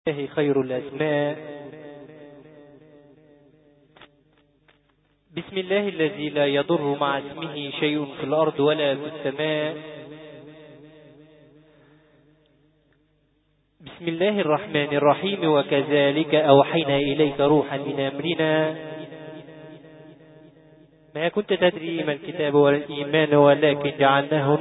الله خير الأسماء. بسم الله الذي لا يضر مع اسمه شيء في الأرض ولا في السماء. بسم الله الرحمن الرحيم. وكذلك أوحينا إليك روحا من أمرنا ما كنت تدري ما الكتاب ولا الإيمان ولكن جعلناه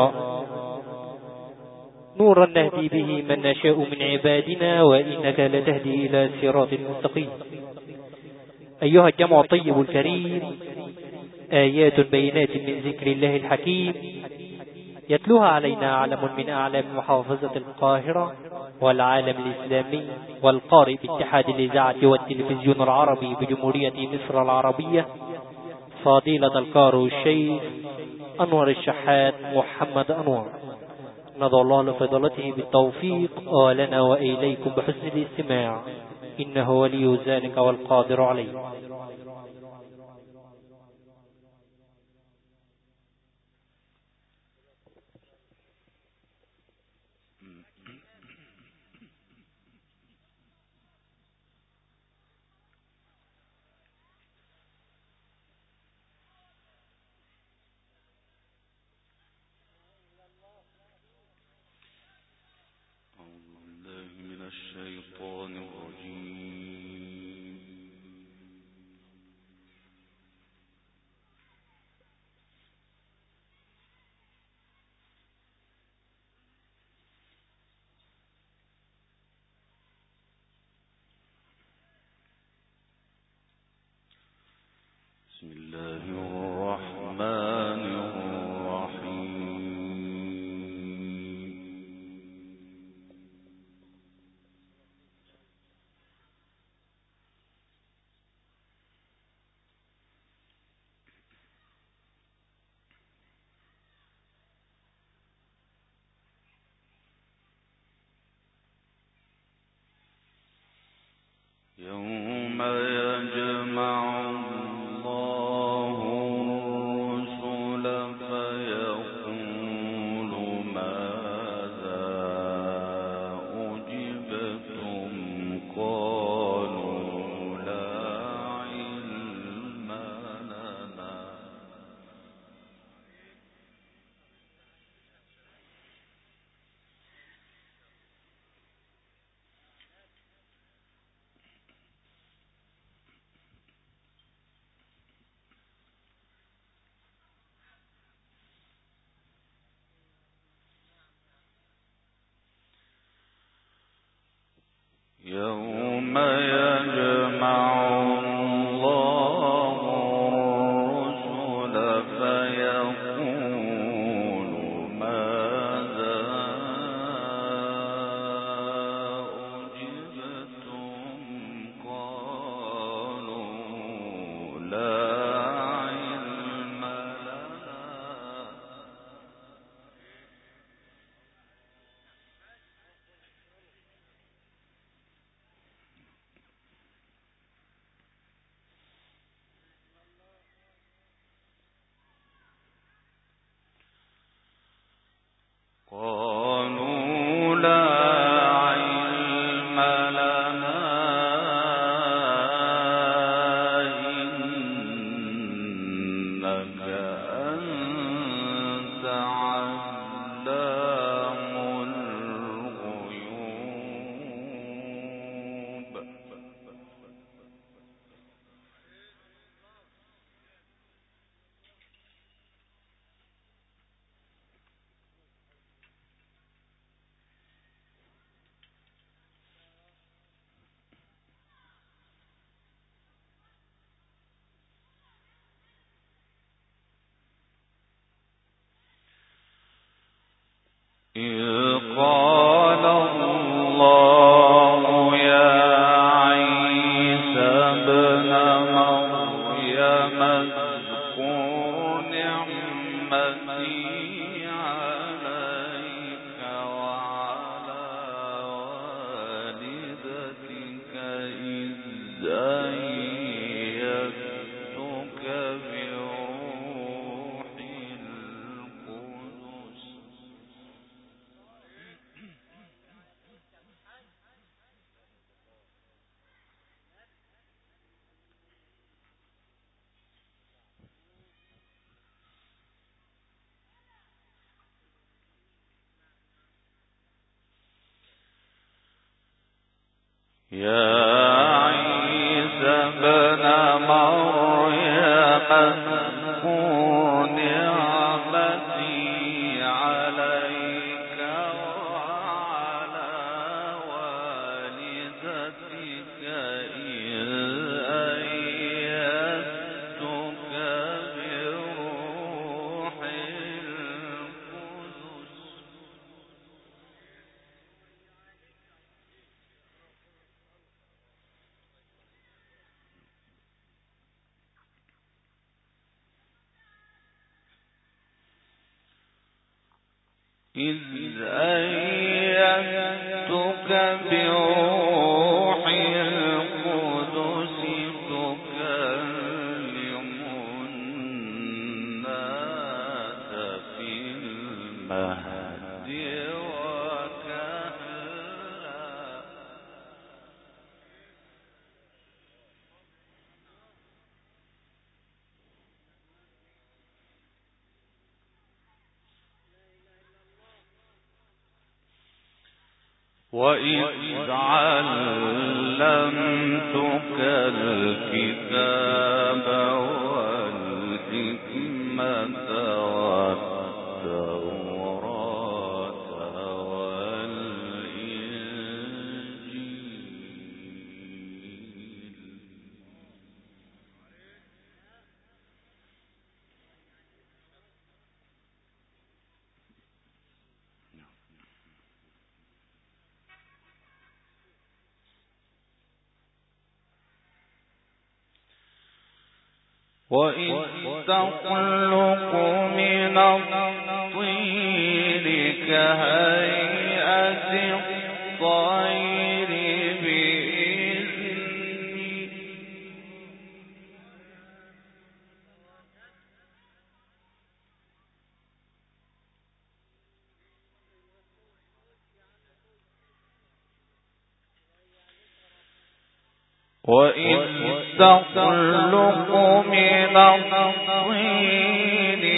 نورا نهدي به من نشاء من عبادنا وإنك لتهدي إلى صراط مستقيم. أيها الجمع الطيب الكريم، آيات بينات من ذكر الله الحكيم يتلوها علينا علم من أعلام محافظة القاهرة والعالم الإسلامي والقارئ باتحاد الإذاعة والتلفزيون العربي بجمهورية مصر العربية، فضيلة القارئ الشيخ أنور الشحات محمد أنور، ندعو الله لفضلته بالتوفيق ولنا وإليكم بحسن الاستماع، إنه ولي ذلك والقادر عليه. بسم الله الرحمن يوم يجمع الله الرسل فيقول ماذا أجبتم قالوا لا علم لنا يوم يجمع الله الرسل فيقول ماذا أجبتم قالوا لا علم لنا قالوا لا علم لنا إنك أنت علام الغيوب يا عيسى ابن مريم اذكر نعمتي عليك وعلى والدتك إذ أيدتك بروح القدس. إذ أيدتك بروح القدس تكلم الناس في المهد وكهلا. وإذ علمتك الكتاب والحكمة والتوراة والإنجيل. وإذ تخلق من الطين كهيئة الطير بإذني. وإذ تخلق من الطين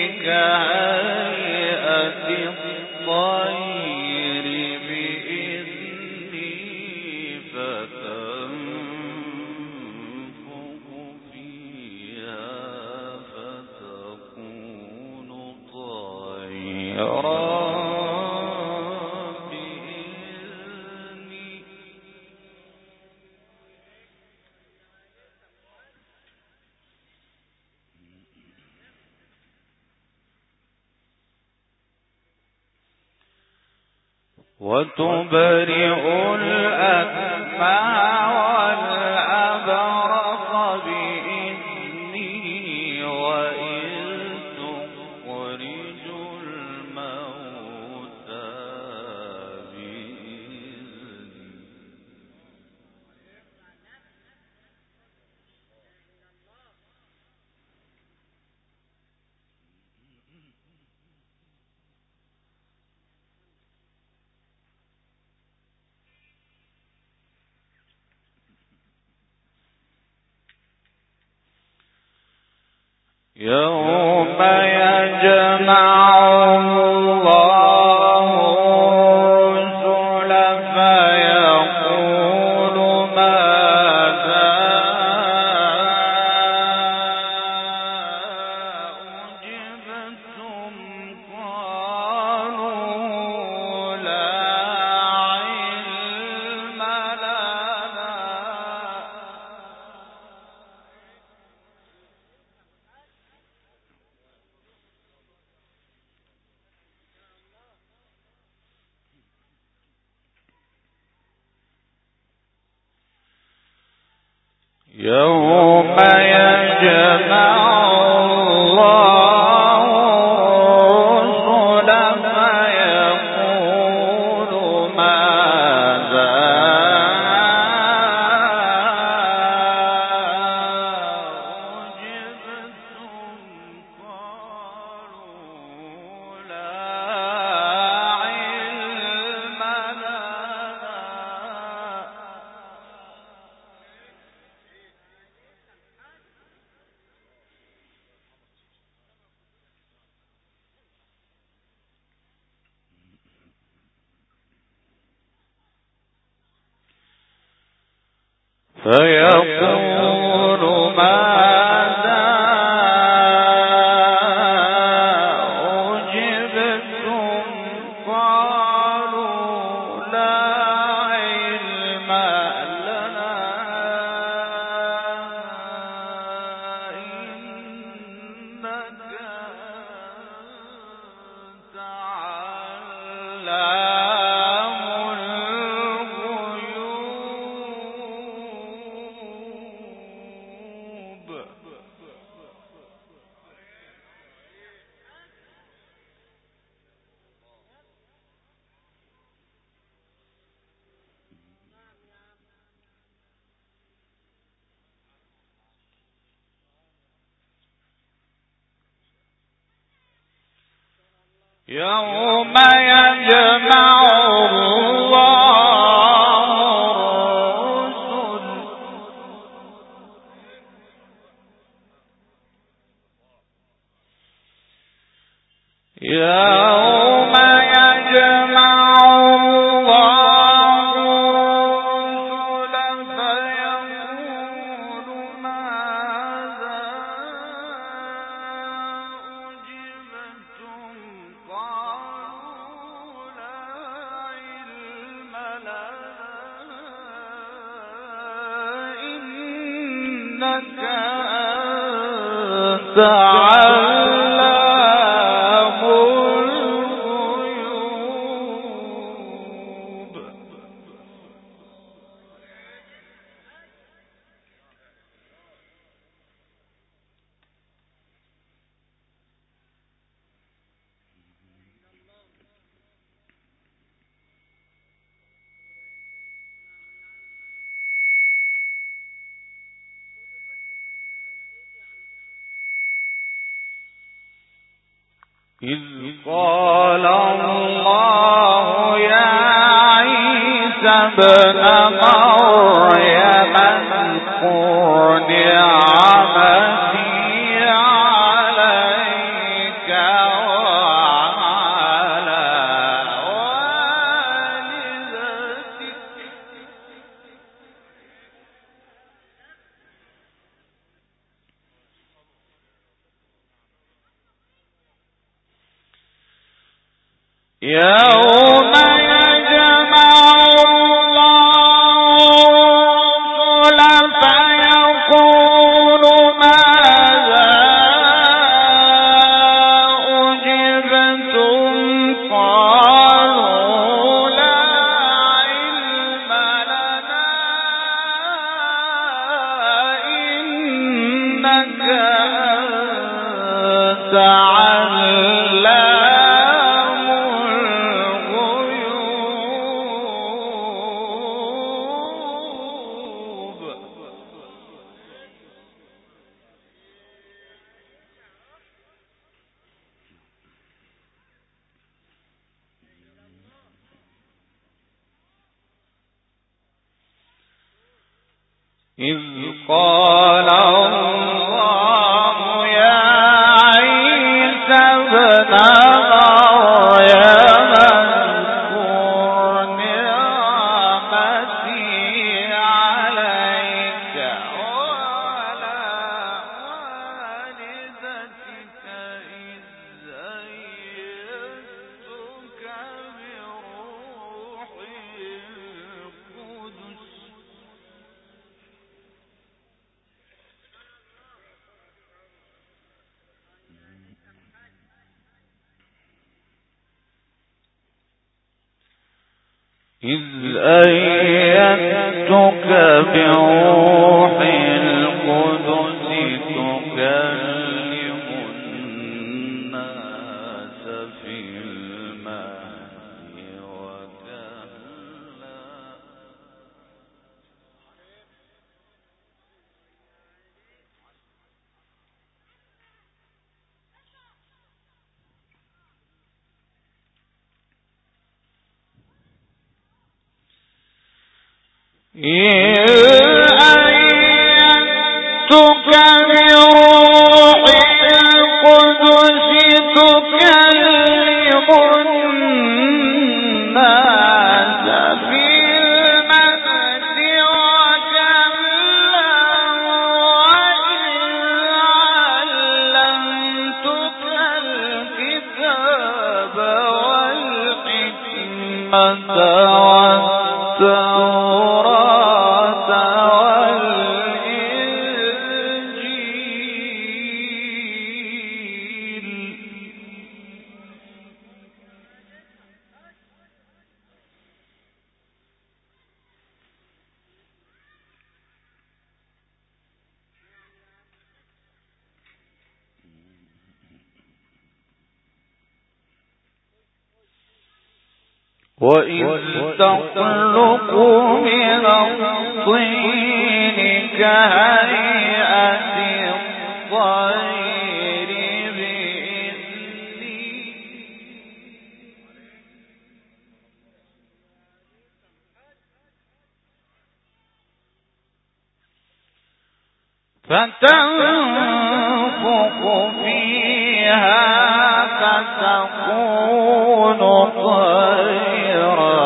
كهيئة الطير بإذني فتنفخ فيها فتكون طيرا بإذني. وتبرئ الأكمى والأبرص بإذني وإذ تخرج الموتى بإذني. يوم يجمع الله الرسل فيقول ماذا أجبتم قالوا لا علم لنا. يوم يجمع الله الرسل فيقول ماذا أجبتم قالوا لا علم لنا. فيقول ماذا أجبتم قالوا لا علم لنا إنك أنت علام الغيوب. يوم يجمع الله الرسل يوم يجمع الله الرسل فيقول ماذا أجبتم قالوا لا علم لنا إنك أنت علام الغيوب. إذ قال الله يا عيسى ابن مريم اذكر نعمتي عليك وعلى والدتك يوم يجمع الله الرسل فيقول ماذا أجبتم قالوا لا علم لنا إنك أنت علام الغيوب. إذ قال الله يا عيسى ابن مريم اذكر نعمتي عليك وعلى والدتك إذ أيدتك بروح القدس إذ أيدتك بروح القدس تكلم الناس في المهد وكهلا. أيدتك بروح القدس تكلم الناس في المهد وكهلا وإذ تخلق من الطين كهيئة الطير بإذني فتنفخ فيها فتكون طيرا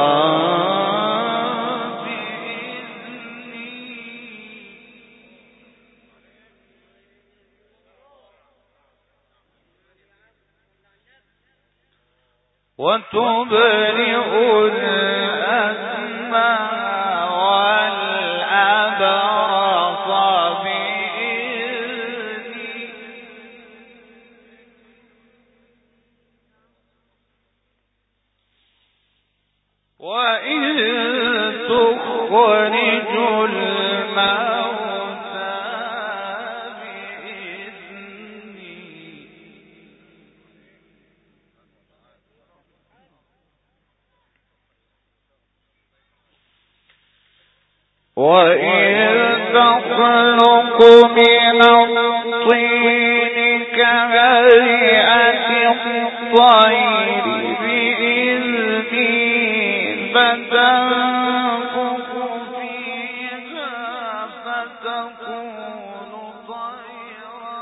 بإذني وتبرئ الأكمى والأبرص بإذني وإذ تخرج الموتى بإذني وإذ تخلق من الطين كهيئة الطير بإذني فتنفخ فيها فتكون طيرا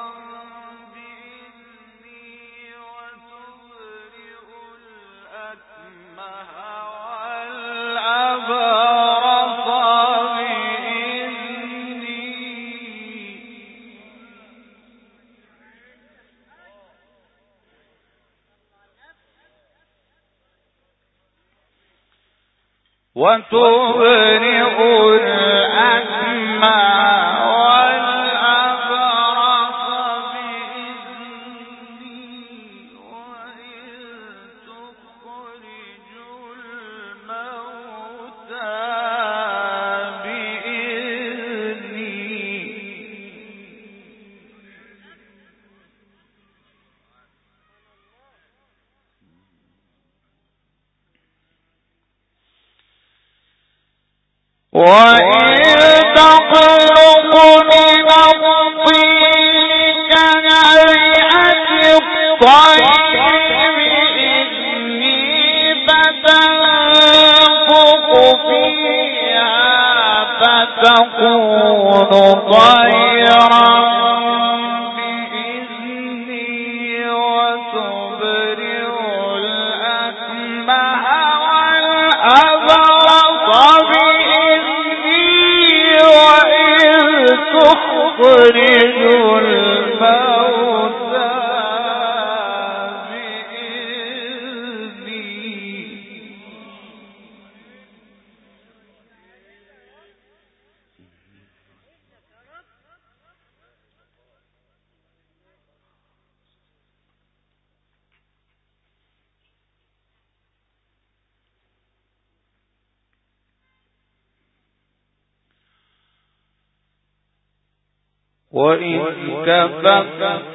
بإذني وتبرئ الأكمه والأبرص بإذني وتبرئ الأكمى والأبرص بإذني وإذ تخرج الموتى بإذني وإذ تخلق من الطين كهيئة الطير بإذني فتنفخ فيها فتكون طيرا بإذني وتبرئ الأكمه والأبرص بإذني وإذ تخرج الموتى بإذني وإذ كففت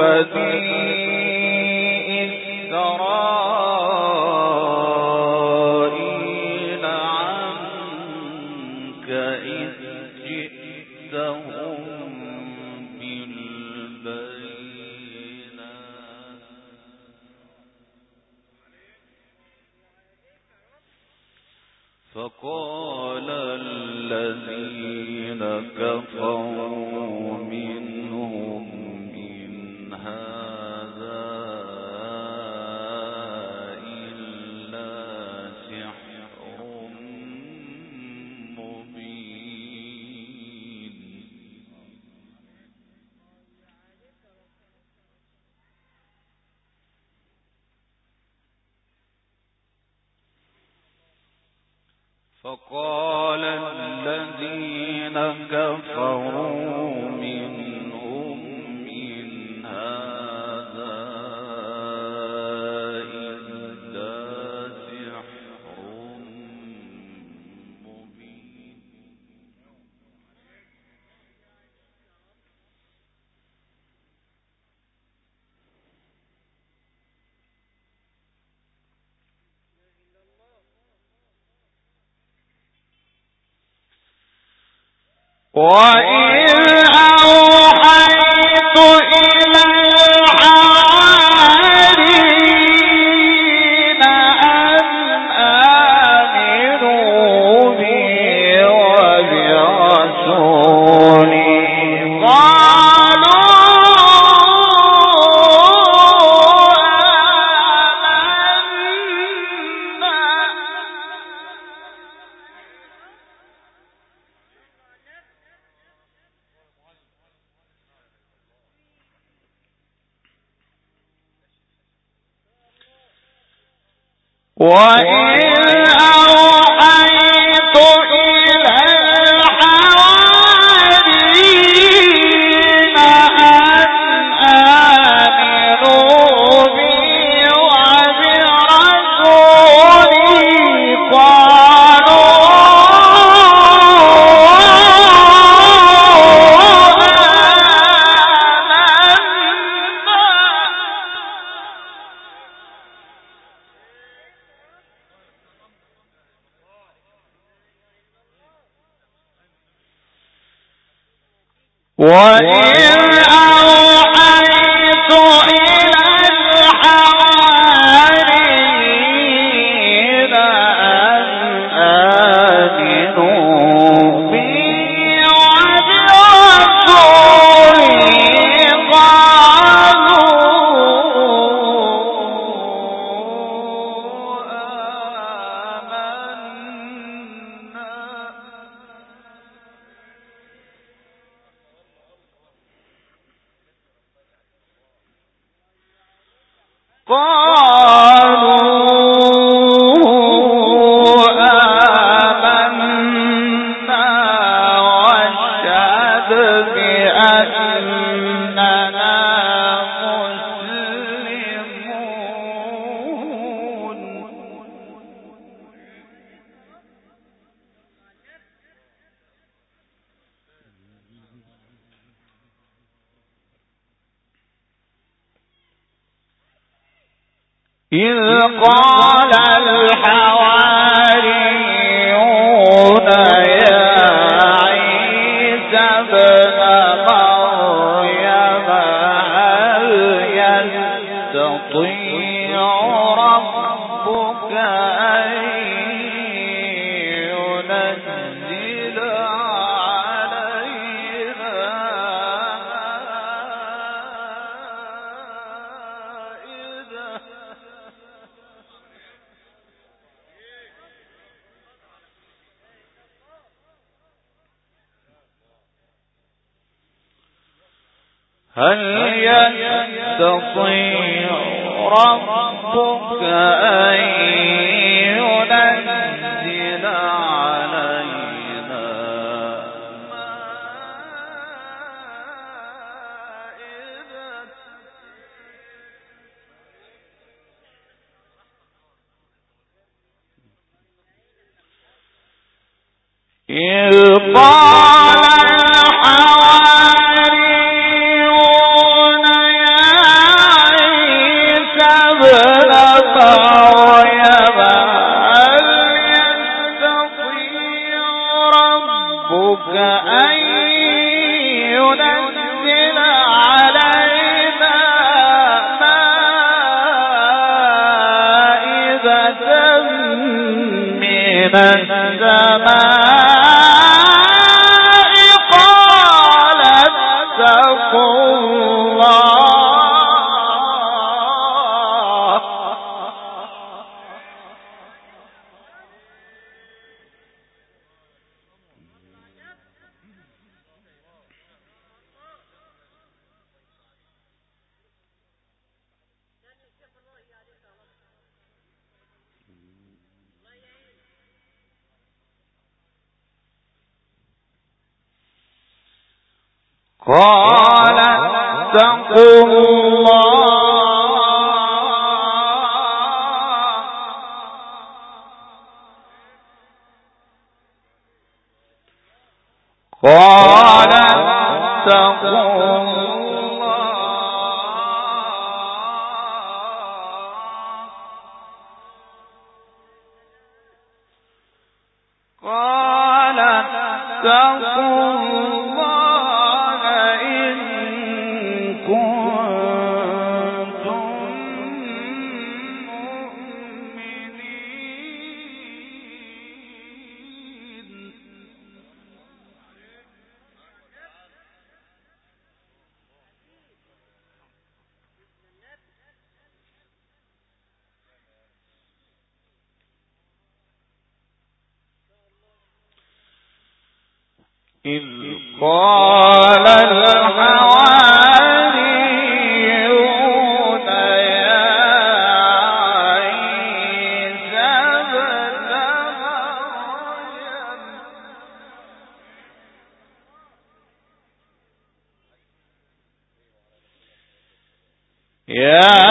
بني إسرائيل عنك إذ جئتهم بالبينات فقال الذين كفروا منهم إن هذا إلا سحر مبين فقال الذين كفروا منهم إن هذا إلا سحر مبين وإذ أوحيت إلى الحواريين أن آمنوا بي وبرسولي وإذ أوحيت إلى الحواريين أن آمنوا بي وبرسولي قالوا وإذ أوحيت إلى الحواريين أن آمنوا بي وبرسولي قالوا آمنا واشهد بأننا مسلمون إذ قال الحواريون يا عيسى ابن مريم هل يستطيع ربك أن ينزل هل يستطيع ربك أن ينزل علينا إذ قال الحواريون يا عيسى ابن مريم هل يستطيع ربك أن ينزل علينا مائدة من السماء قال اتقوا الله قال اتقوا الله قال اتقوا إذ قال الحواريون يا عيسى ابن مريم يا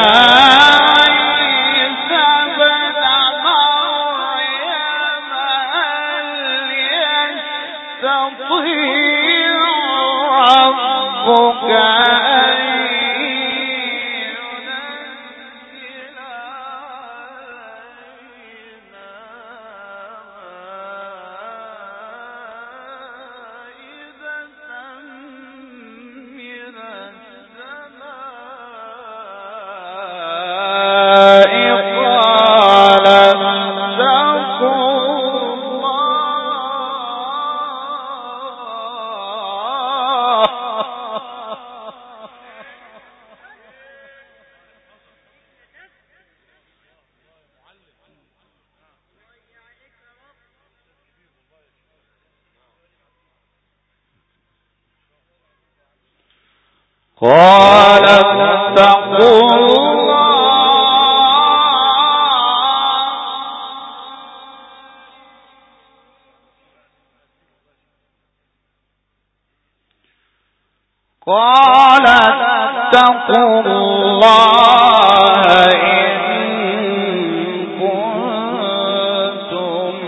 قال اتقوا الله إن كنتم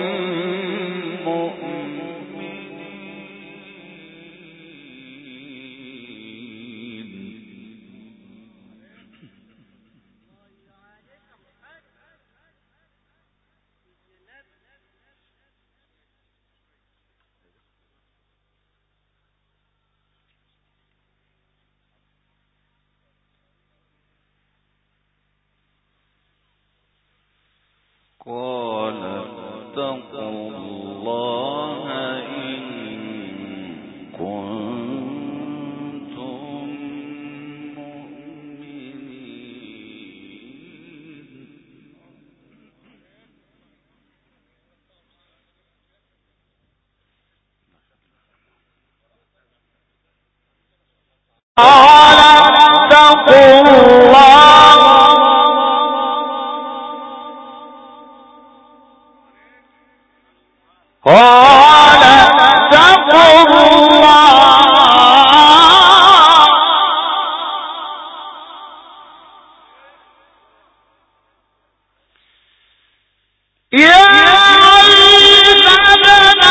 قال اتقوا الله إن كنتم مؤمنين قال اتقوا الله قال اتقوا الله يا عيسى ابن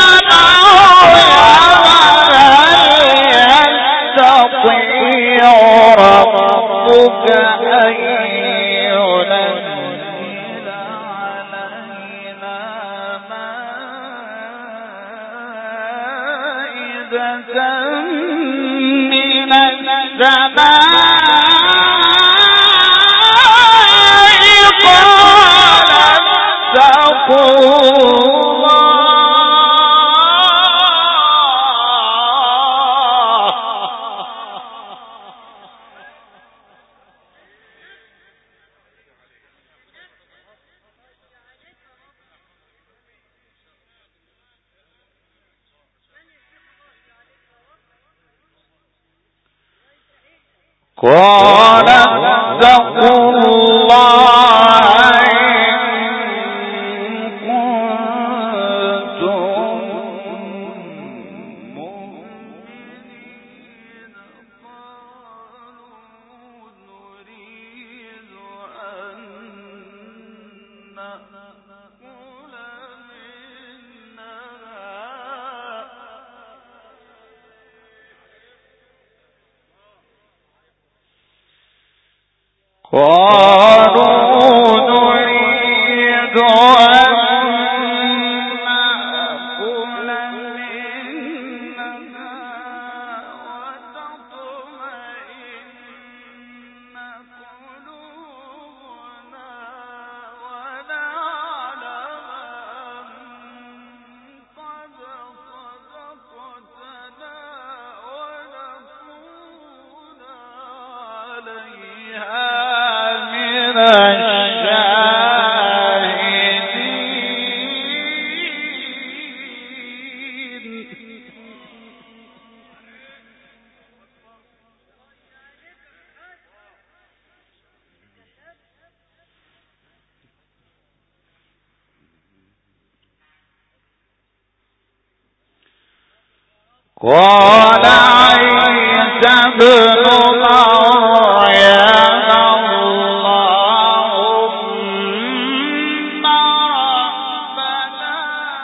مريم يستطيع ربك أن ينزل علينا مائدة من السماء قال اتقوا قال اتقوا الله إن كنتم مؤمنين قالوا نريد أن نأكل منها قالوا نريد أن نأكل منها وتطمئن قلوبنا ونعلم أن قد صدقتنا ونكون عليها الشاهدين قال عيسى ابن مريم اللهم ربنا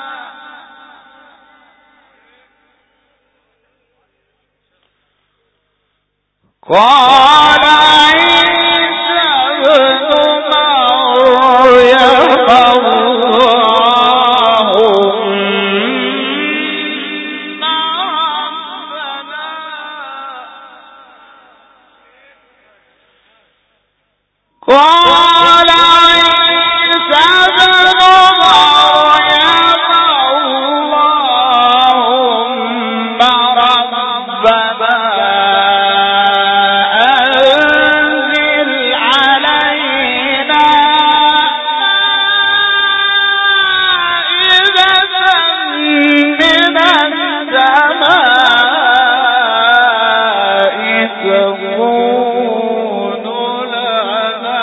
قال عيسى ابن مريم قال عيسى ابن مريم اللهم ربنا أنزل علينا مائدة من السماء تكون لنا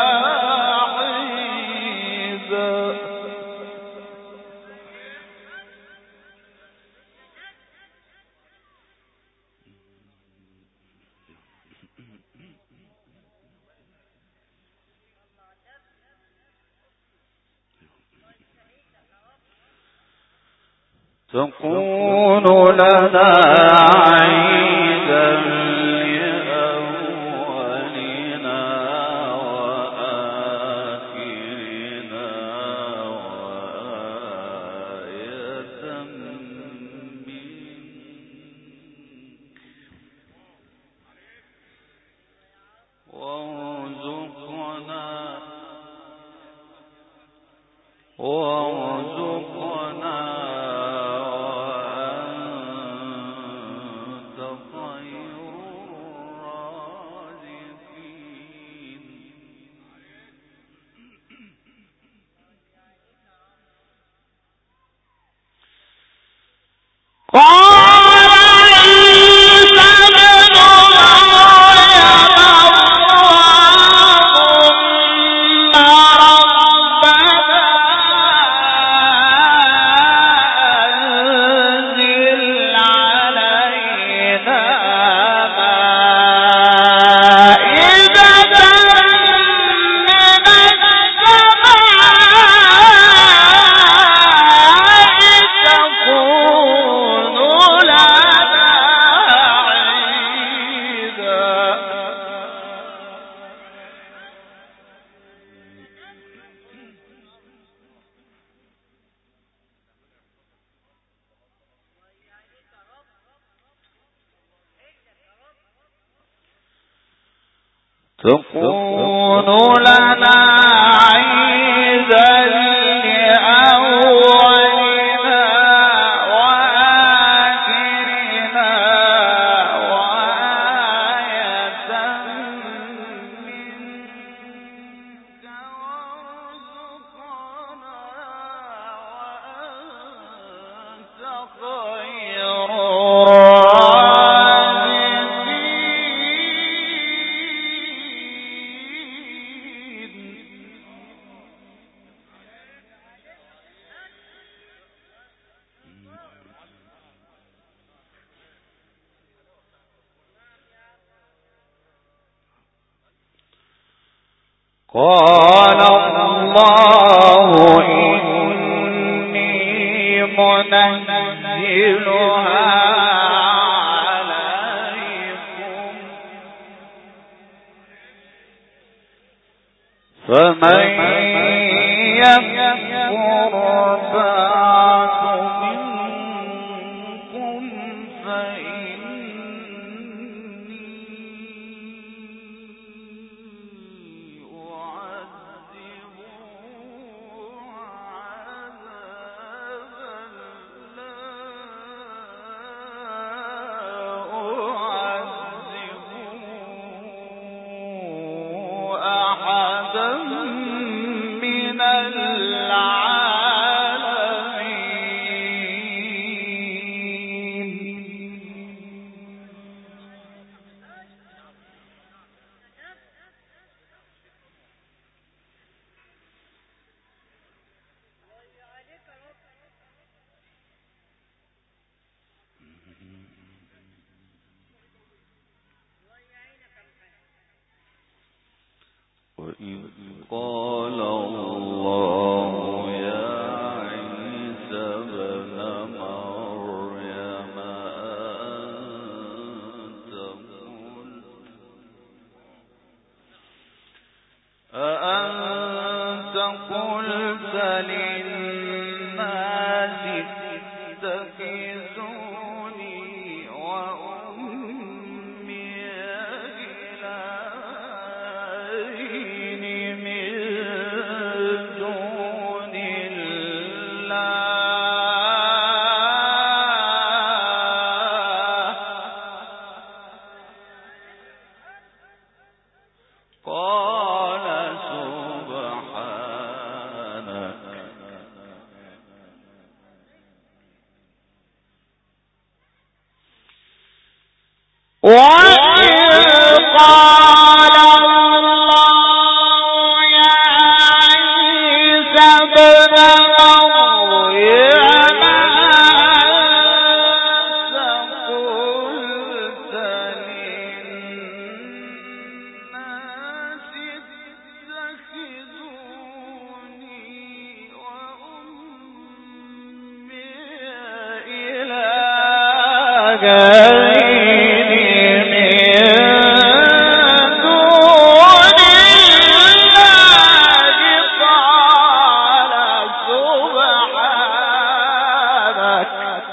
عيدا تكون لنا عيدا لأولنا وآخرنا وآية منك وارزقنا وأنت خير الرازقين قال عيسى ابن مريم اللهم ربنا أنزل علينا مائدة من السماء تكون لنا عيدا تكون لنا عيدا لأولنا وآخرنا وآية منك وارزقنا وأنت خير قال الله إني منزلها عليكم فمن يكفر بعد منكم فإني من العالمين وإذ قال الله يا عيسى ابن مريم أأنت قلت للناس اتخذوني وأمي إلهين من دون الله قال سبحانك وإذ قال الله يا عيسى ابن مريم أأنت قلت للناس اتخذوني وأمي إلهين من دون الله قال سبحانك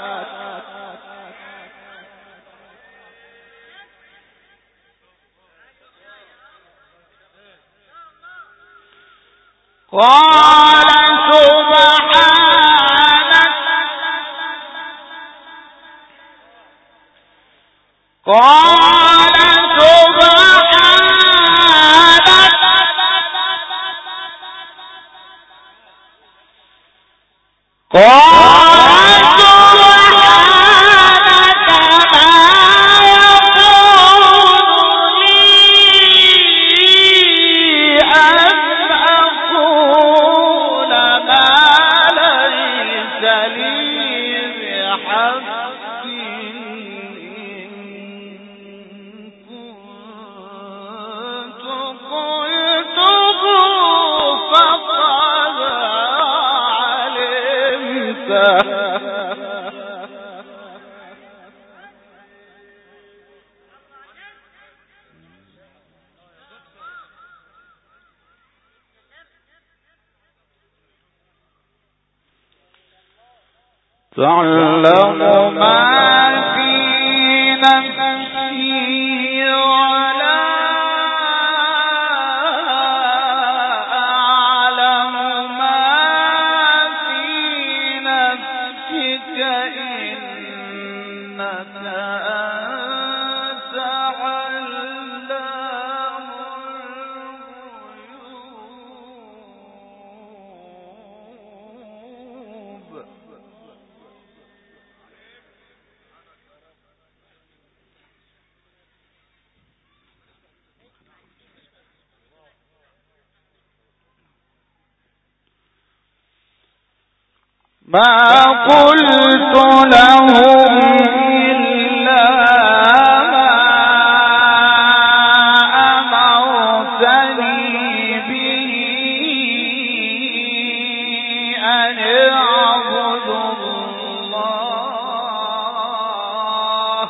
قال سبحانك قال سبحانك قال سبحانك ما يكون لي أن أقول ما ليس لي بحق إن كنت قلته فقد علمته تعلم ما في نفسي ولا أعلم ما في نفسك إنك أنت علام الغيوب ما قلت لهم إلا ما أمرتني به أن اعبدوا الله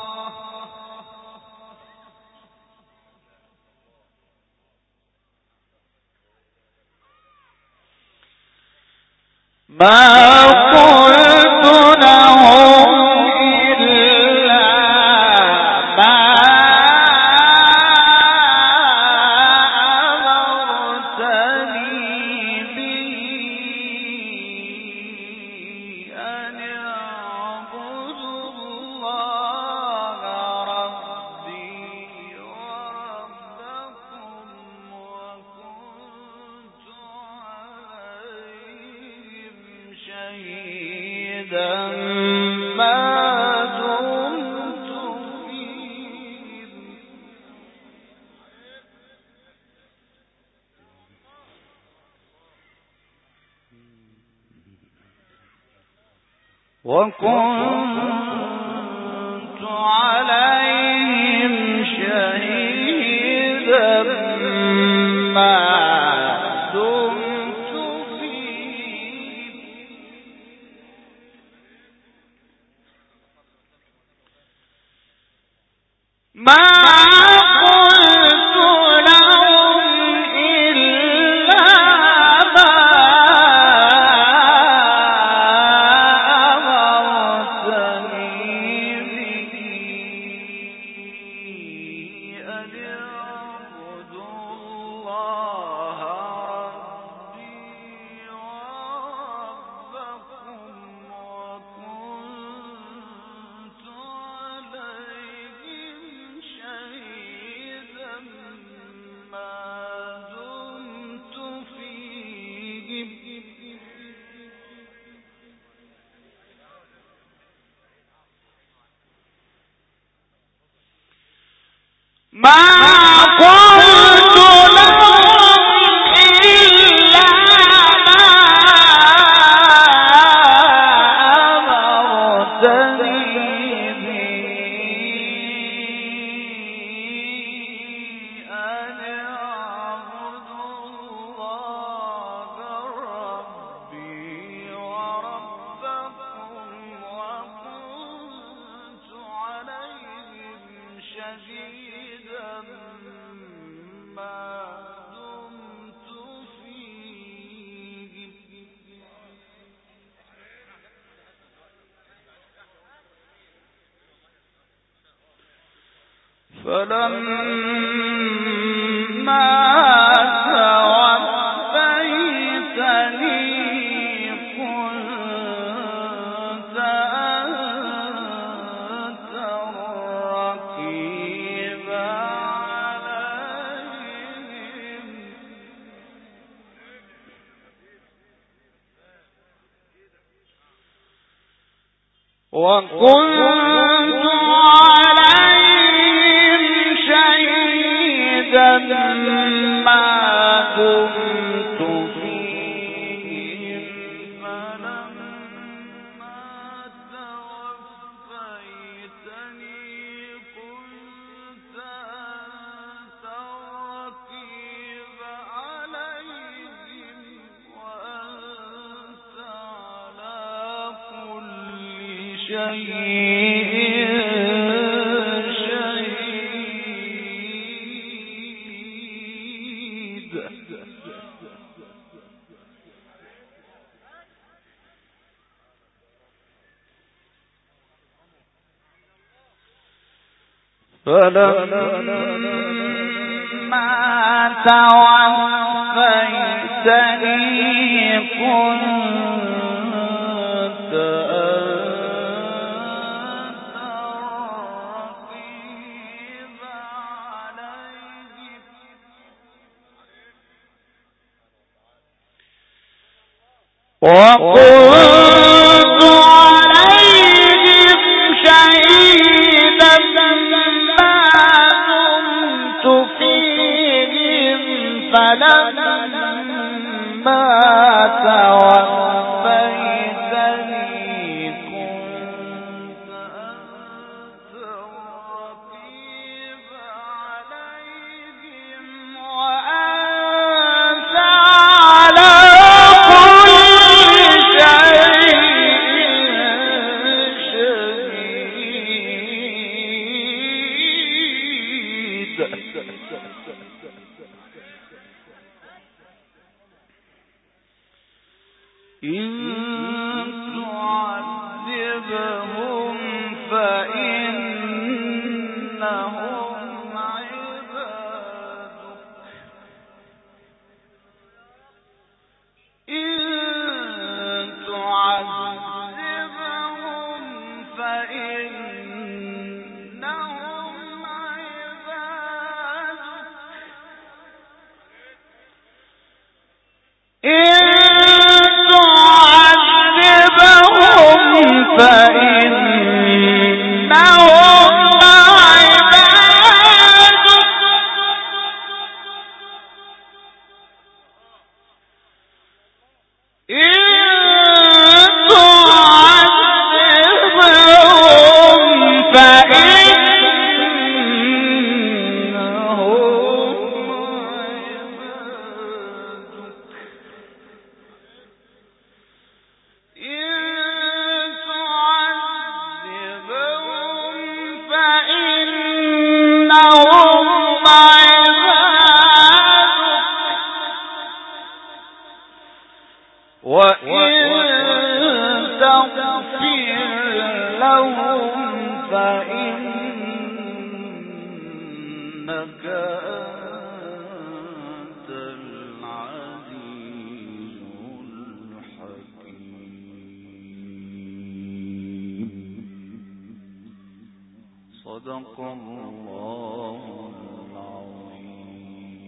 ما قلت لهم إلا ما أمرتني به أن اعبدوا الله ربي وربكم وكنت عليهم شهيدا ما دمت فيهم وكنت عليهم شهيدا ما وكنت عليهم شهيدا ما دمت فيهم فلما توفيتني كنت أنت الرقيب عليهم وأنت على كل شيء شهيد. فلما توفيتني كنت وكنت عليهم شهيدا ما دمت فيهم فلما توفيتني كنت أنت الرقيب عليهم وأنت على إن تعذبهم فإنهم عبادك إن تعذبهم فإنهم عبادك فإنهم تغفر لهم فإنك أنت العزيز الحكيم. صدق الله العظيم.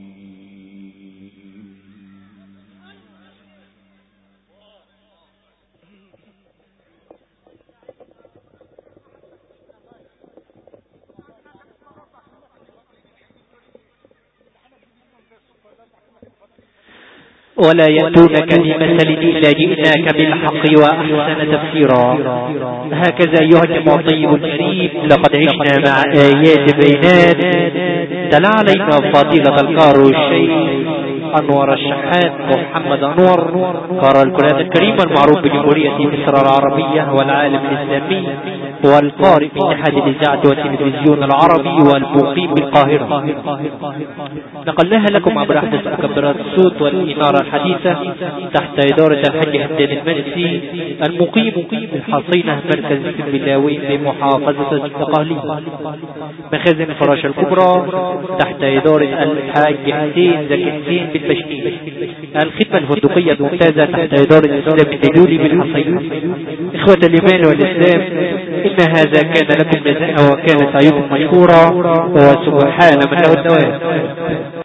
ولا يأتونك بمثل إلا جئناك بالحق وأحسن تفسيرا. هكذا أيها الجمع الطيب الكريم، لقد عشنا مع آيات بينات تلا علينا فضيلة القارئ الشيخ أنور الشحات محمد أنور، قارئ القرآن الكريم المعروف بجمهورية مصر العربية والعالم الإسلامي، والقارئ في اتحاد الإذاعة والتلفزيون العربي، والمقيم بالقاهرة. نقلناها لكم عبر أحدث مكبرات الصوت والإنارة الحديثة تحت إدارة الحاج همدان المنسي المقيم بالحصينة مركز البلاوي بمحافظة الدقهلية، مخازن الفراشة الكبرى تحت إدارة الحاج حسين زكي حسين بالبشير. الخدمة الفندقية الممتازة تحت إدارة الإسلام الدجولي بالحصينة. إخوة الإيمان والإسلام، إن هذا كان لكم جزاء وكان سعيكم مشكورا، وسبحان من له الثواب.